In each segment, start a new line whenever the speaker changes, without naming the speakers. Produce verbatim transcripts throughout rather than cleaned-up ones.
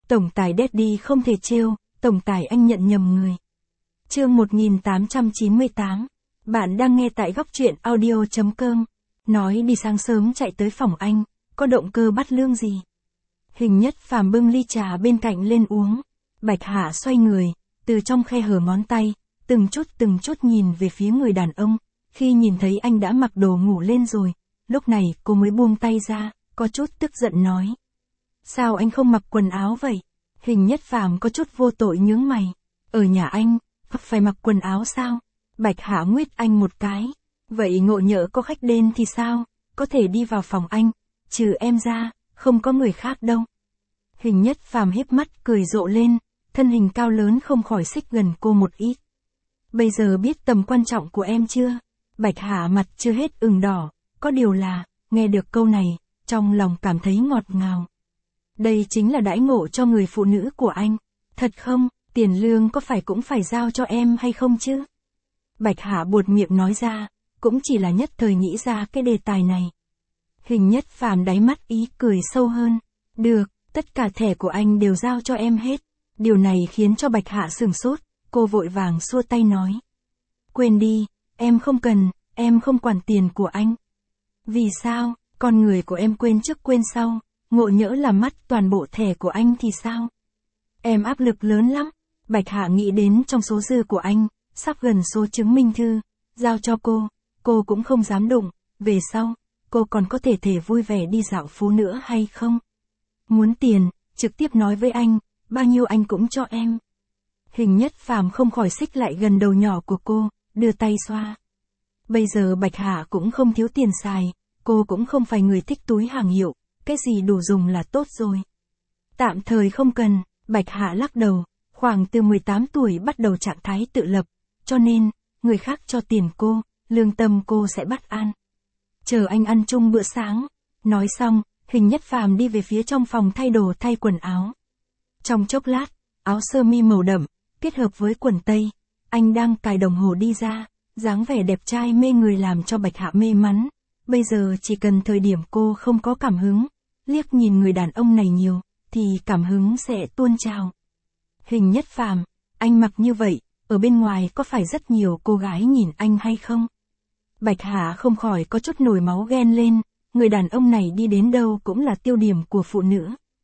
Tổng tài Daddy không thể trêu, tổng tài anh nhận nhầm người. Chương một nghìn tám trăm chín mươi tám. Bạn đang nghe tại góc truyện audio chấm com. Nói đi sáng sớm chạy tới phòng anh, có động cơ bắt lương gì? Hình Nhất Phàm bưng ly trà bên cạnh lên uống. Bạch Hạ xoay người, từ trong khe hở ngón tay, từng chút từng chút nhìn về phía người đàn ông. Khi nhìn thấy anh đã mặc đồ ngủ lên rồi, lúc này cô mới buông tay ra, có chút tức giận nói. Sao anh không mặc quần áo vậy? Hình Nhất Phàm có chút vô tội nhướng mày. Ở nhà anh, phải mặc quần áo sao? Bạch Hạ nguyết anh một cái. Vậy ngộ nhỡ có khách đến thì sao? Có thể đi vào phòng anh, trừ em ra, không có người khác đâu. Hình Nhất Phàm híp mắt cười rộ lên, thân hình cao lớn không khỏi xích gần cô một ít. Bây giờ biết tầm quan trọng của em chưa? Bạch Hạ mặt chưa hết ửng đỏ, có điều là, nghe được câu này, trong lòng cảm thấy ngọt ngào. Đây chính là đãi ngộ cho người phụ nữ của anh. Thật không, tiền lương có phải cũng phải giao cho em hay không chứ? Bạch Hạ buột miệng nói ra, cũng chỉ là nhất thời nghĩ ra cái đề tài này. Hình Nhất Phàm đáy mắt ý cười sâu hơn. Được, tất cả thẻ của anh đều giao cho em hết. Điều này khiến cho Bạch Hạ sửng sốt, cô vội vàng xua tay nói. Quên đi, em không cần, em không quản tiền của anh. Vì sao, con người của em quên trước quên sau, ngộ nhỡ làm mất toàn bộ thẻ của anh thì sao? Em áp lực lớn lắm. Bạch Hạ nghĩ đến trong số dư của anh, sắp gần số chứng minh thư, giao cho cô, cô cũng không dám đụng, về sau, cô còn có thể thể vui vẻ đi dạo phố nữa hay không? Muốn tiền, trực tiếp nói với anh, bao nhiêu anh cũng cho em. Hình Nhất Phàm không khỏi xích lại gần đầu nhỏ của cô, đưa tay xoa. Bây giờ Bạch Hạ cũng không thiếu tiền xài, cô cũng không phải người thích túi hàng hiệu, cái gì đủ dùng là tốt rồi. Tạm thời không cần, Bạch Hạ lắc đầu, khoảng từ mười tám tuổi bắt đầu trạng thái tự lập, cho nên, người khác cho tiền cô, lương tâm cô sẽ bất an. Chờ anh ăn chung bữa sáng. Nói xong, Hình Nhất Phàm đi về phía trong phòng thay đồ thay quần áo. Trong chốc lát, áo sơ mi màu đậm, kết hợp với quần tây, anh đang cài đồng hồ đi ra, dáng vẻ đẹp trai mê người làm cho Bạch Hạ mê mắn. Bây giờ chỉ cần thời điểm cô không có cảm hứng, liếc nhìn người đàn ông này nhiều, thì cảm hứng sẽ tuôn trào. Hình Nhất Phàm, anh mặc như vậy, ở bên ngoài có phải rất nhiều cô gái nhìn anh hay không? Bạch Hạ không khỏi có chút nổi máu ghen lên, người đàn ông này đi đến đâu cũng là tiêu điểm của phụ nữ.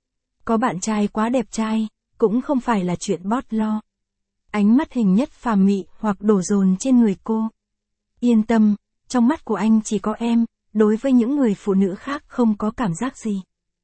Có bạn trai quá đẹp trai, cũng không phải là chuyện bót lo. Ánh mắt Hình Nhất Phàm mị hoặc đổ dồn trên người cô. Yên tâm, trong mắt của anh chỉ có em, đối với những người phụ nữ khác không có cảm giác gì.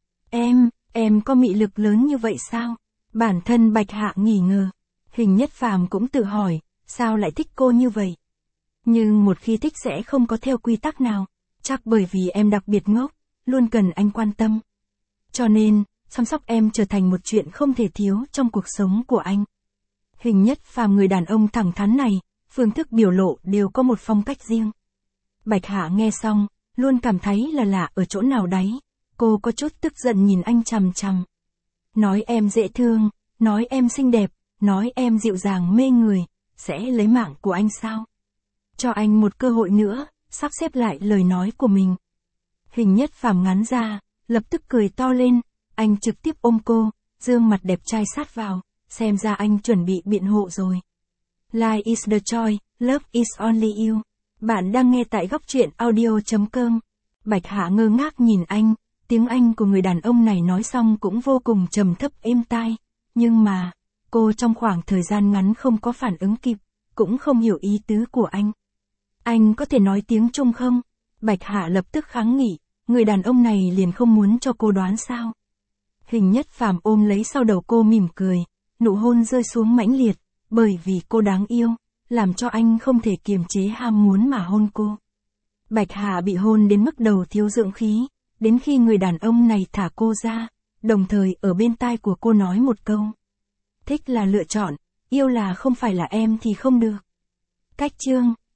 Em, em có mị lực lớn như vậy sao? Bản thân Bạch Hạ nghi ngờ. Hình Nhất Phàm cũng tự hỏi, sao lại thích cô như vậy? Nhưng một khi thích sẽ không có theo quy tắc nào, chắc bởi vì em đặc biệt ngốc, luôn cần anh quan tâm. Cho nên, chăm sóc em trở thành một chuyện không thể thiếu trong cuộc sống của anh. Hình Nhất Phàm người đàn ông thẳng thắn này, phương thức biểu lộ đều có một phong cách riêng. Bạch Hạ nghe xong, luôn cảm thấy là lạ ở chỗ nào đấy, cô có chút tức giận nhìn anh chằm chằm. Nói em dễ thương, nói em xinh đẹp, nói em dịu dàng mê người, sẽ lấy mạng của anh sao? Cho anh một cơ hội nữa, sắp xếp lại lời nói của mình. Hình Nhất Phàm ngắn ra, lập tức cười to lên, anh trực tiếp ôm cô, dương mặt đẹp trai sát vào, xem ra anh chuẩn bị biện hộ rồi. Life is the choice, love is only you. Bạn đang nghe tại góc truyện audio chấm com. Bạch Hạ ngơ ngác nhìn anh, tiếng Anh của người đàn ông này nói xong cũng vô cùng trầm thấp êm tai, nhưng mà, cô trong khoảng thời gian ngắn không có phản ứng kịp, cũng không hiểu ý tứ của anh. Anh có thể nói tiếng Trung không? Bạch Hạ lập tức kháng nghị, người đàn ông này liền không muốn cho cô đoán sao? Hình Nhất Phàm ôm lấy sau đầu cô mỉm cười, nụ hôn rơi xuống mãnh liệt, bởi vì cô đáng yêu, làm cho anh không thể kiềm chế ham muốn mà hôn cô. Bạch Hạ bị hôn đến mức đầu thiếu dưỡng khí, đến khi người đàn ông này thả cô ra, đồng thời ở bên tai của cô nói một câu. Thích là lựa chọn, yêu là không phải là em thì không được. Cách chương